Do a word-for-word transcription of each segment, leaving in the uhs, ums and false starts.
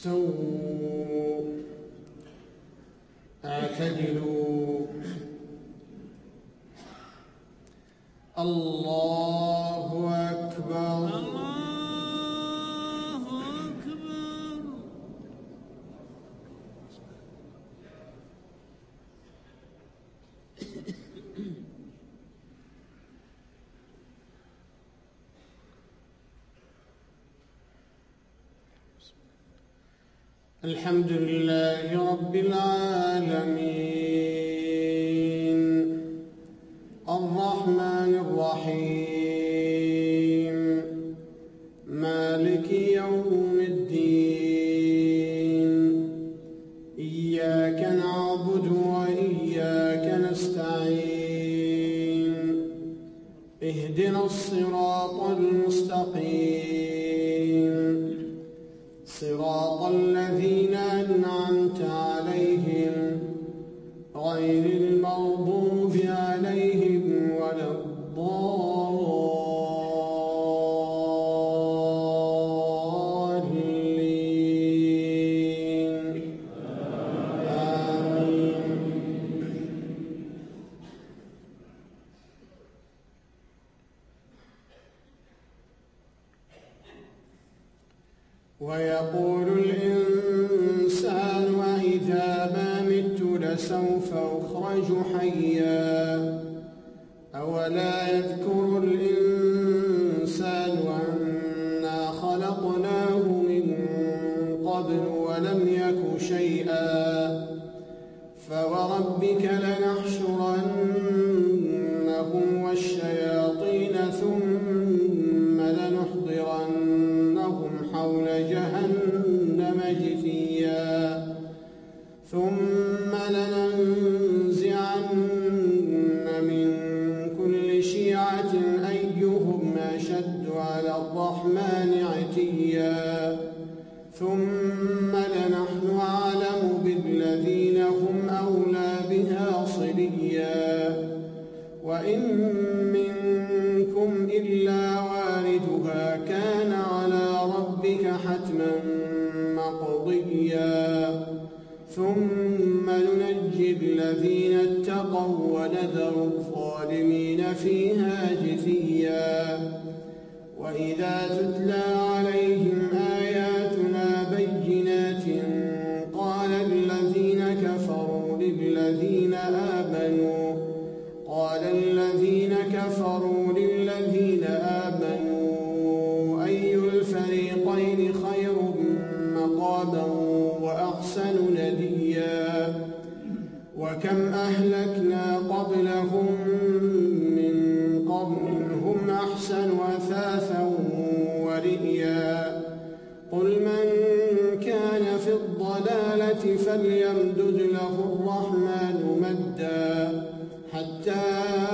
استووا اعتدلوا. الله أكبر. الله أكبر. الحمد لله رب العالمين الرحمن الرحيم مالك يوم الدين إياك نعبد وإياك نستعين اهدنا الصراط المستقيم صراط الذين أنعمت عليهم غير المغضوب عليهم ولا الضالين. آمين. ويقول الإنسان أإذا ما مت لسوف أخرج حيا أولا يذكر الإنسان أنا خلقناه من قبل ولم يك شيئا فوربك لنحشرنهم والشياطين ثم لنحضرنهم حول جهنم جثيا ثم لننزعن من كل شيعة أيهم أشد على الرحمن عتيا ثم لنحن أعلم بالذين هم أولى بها صليا وإن منكم إلا واردها كان على ربك حتما مقضيا ثم ننجي الذين اتقوا ونذر الظالمين فيها جثيا وإذا تتلى عليهم آياتنا بينات قال الذين كفروا للذين آمنوا قال الذين كفروا للذين آمنوا أي الفريقين خير مقاما وأحسن نديا وكم أهلكنا قبلهم من قرن هم أحسن أثاثا ورئيا قل من كان في الضلالة فليمدد له الرحمن مدا حتى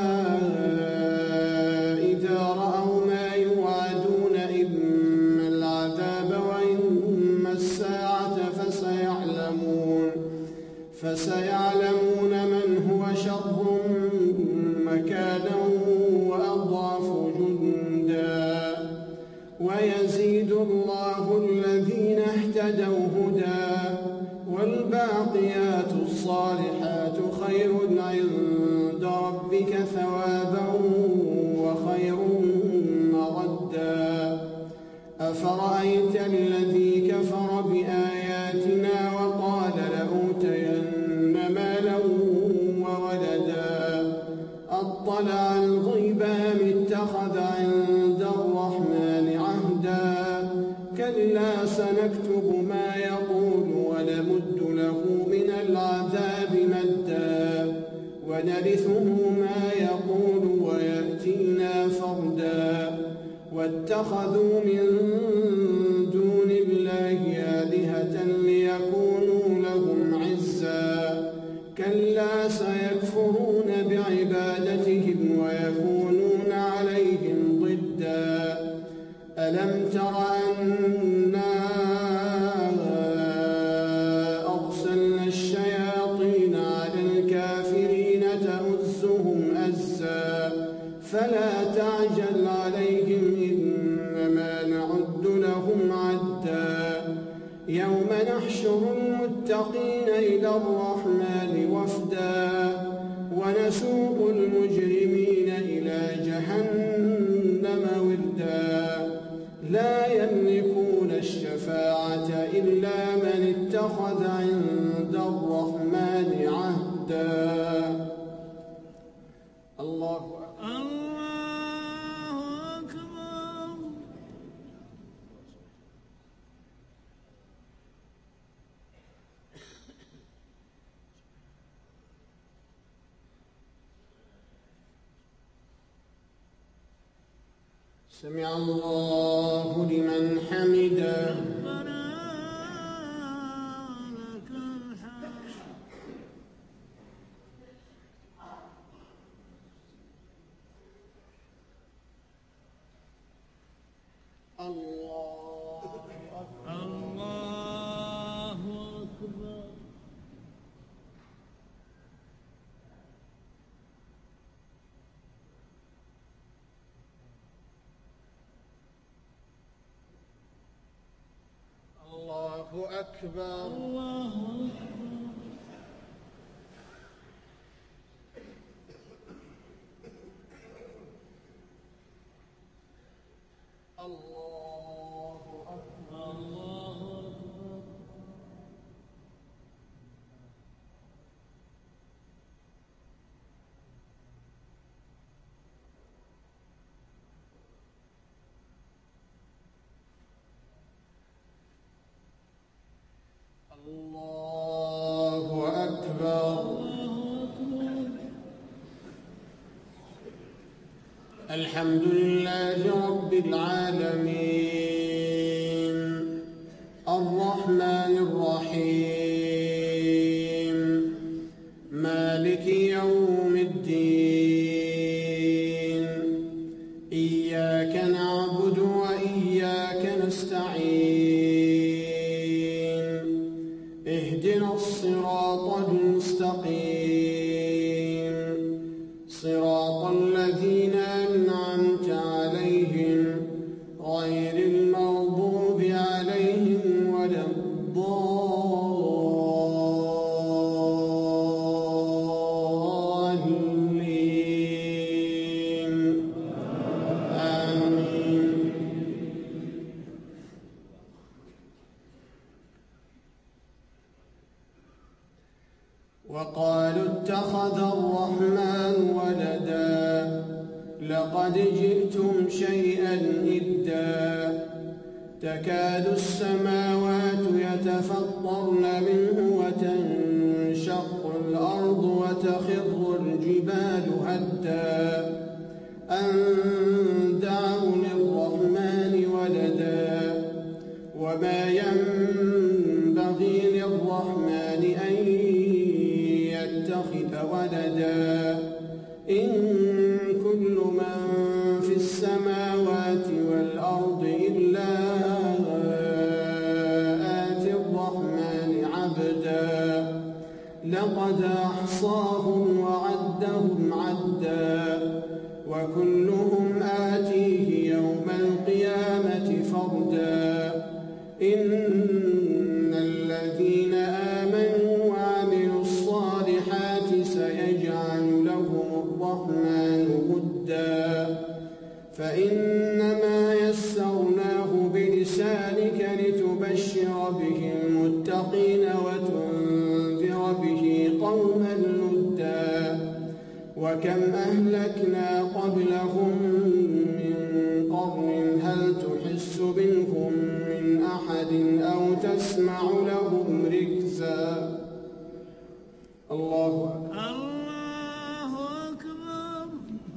إذا رأوا ما يوعدون إما العذاب وإما الساعة فسيعلمون فسيعلمون من هو شر مكانا وأضعف جندا ويزيد الله الذين اهتدوا هدى والباقيات الصالحات خير عند ربك ثوابا وخير مردا أفرأيت الذي كفر بآياتنا وقال لأوتين مالا وولدا أطلع الغيب أم اتخذ عند الرحمن عهدا كلا سنكتب ما يقول ونمد له من العذاب مدا ونرثه ما يقول ويأتينا فردا واتخذوا من دون الله آلهة ليكونوا لهم عزا كلا سيكفرون بعبادتهم ويكونون عليهم ضدا ألم تر أنا أرسلنا الشياطين على الكافرين تؤزهم أزا فلا تعجل عليهم إنما نعد لهم عدا يوم ونحشر المتقين إلى الرحمن وفدا ونسوق المجرمين إلى جهنم وردا لا يملكون الشفاعة إلا من اتخذ عند الرحمن عهدا. الله أكبر. الله أكبر. سمع الله لمن حمده. ربنا لك الحمد. الله أكبر. الله أكبر. الله أكبر. الله أكبر. الله أكبر. الله أكبر. الله أكبر. الحمد لله رب العالمين الرحمن الرحيم مالك يوم الدين إياك نعبد وإياك نستعين اهدنا الصراط المستقيم صراط الذين أنعمت عليهم غير المغضوب عليهم ولا الضالين آمين. وقالوا اتخذ الرحمن ولدا لقد جئتم شيئا إدا تكاد السماوات يتفطرن منه وتنشق الأرض وتخر الجبال هدا أن دعوا للرحمن ولدا وما ينبغي للرحمن أن يتخذ ولدا إن كل من في السماوات والأرض إلا آتي الرحمن عبدا لقد أحصاهم وعدهم عدا وكلهم آتيه يوم القيامة فردا إن الذين آمنوا وعملوا الصالحات سيجعل لهم الرحمن ودا فإنما يسرناه بلسانك لتبشر به المتقين وتنذر به قوما لدا وكم أهلكنا قبلهم من قرن هل تحس منهم من أحد أو تسمع لهم ركزا. الله أكبر. الله أكبر.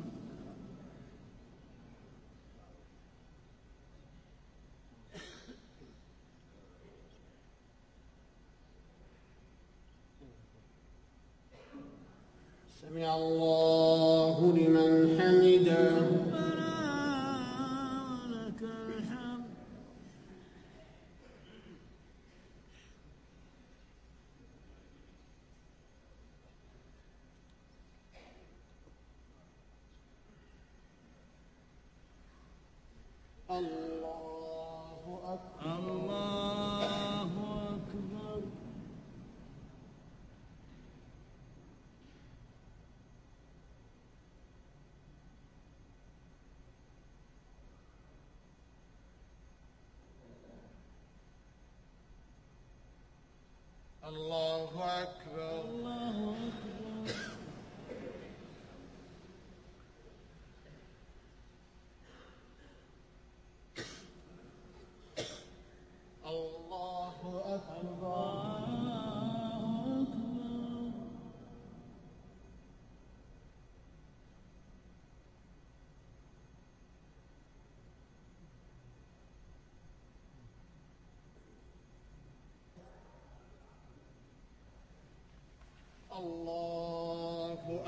سمع الله لمن حمده. ربنا لك الحمد. الله أكبر. الله أكبر.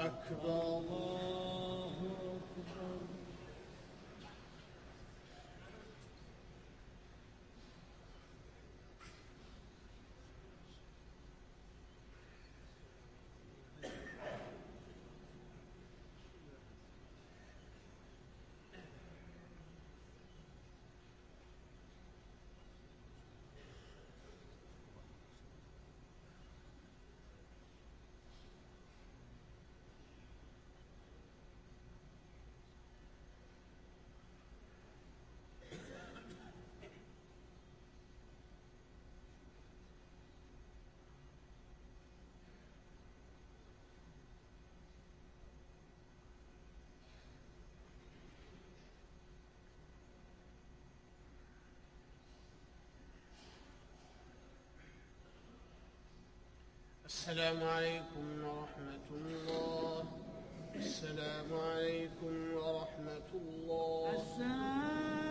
أكبر. الله أكبر. السلام عليكم ورحمة الله. السلام عليكم ورحمة الله. السلام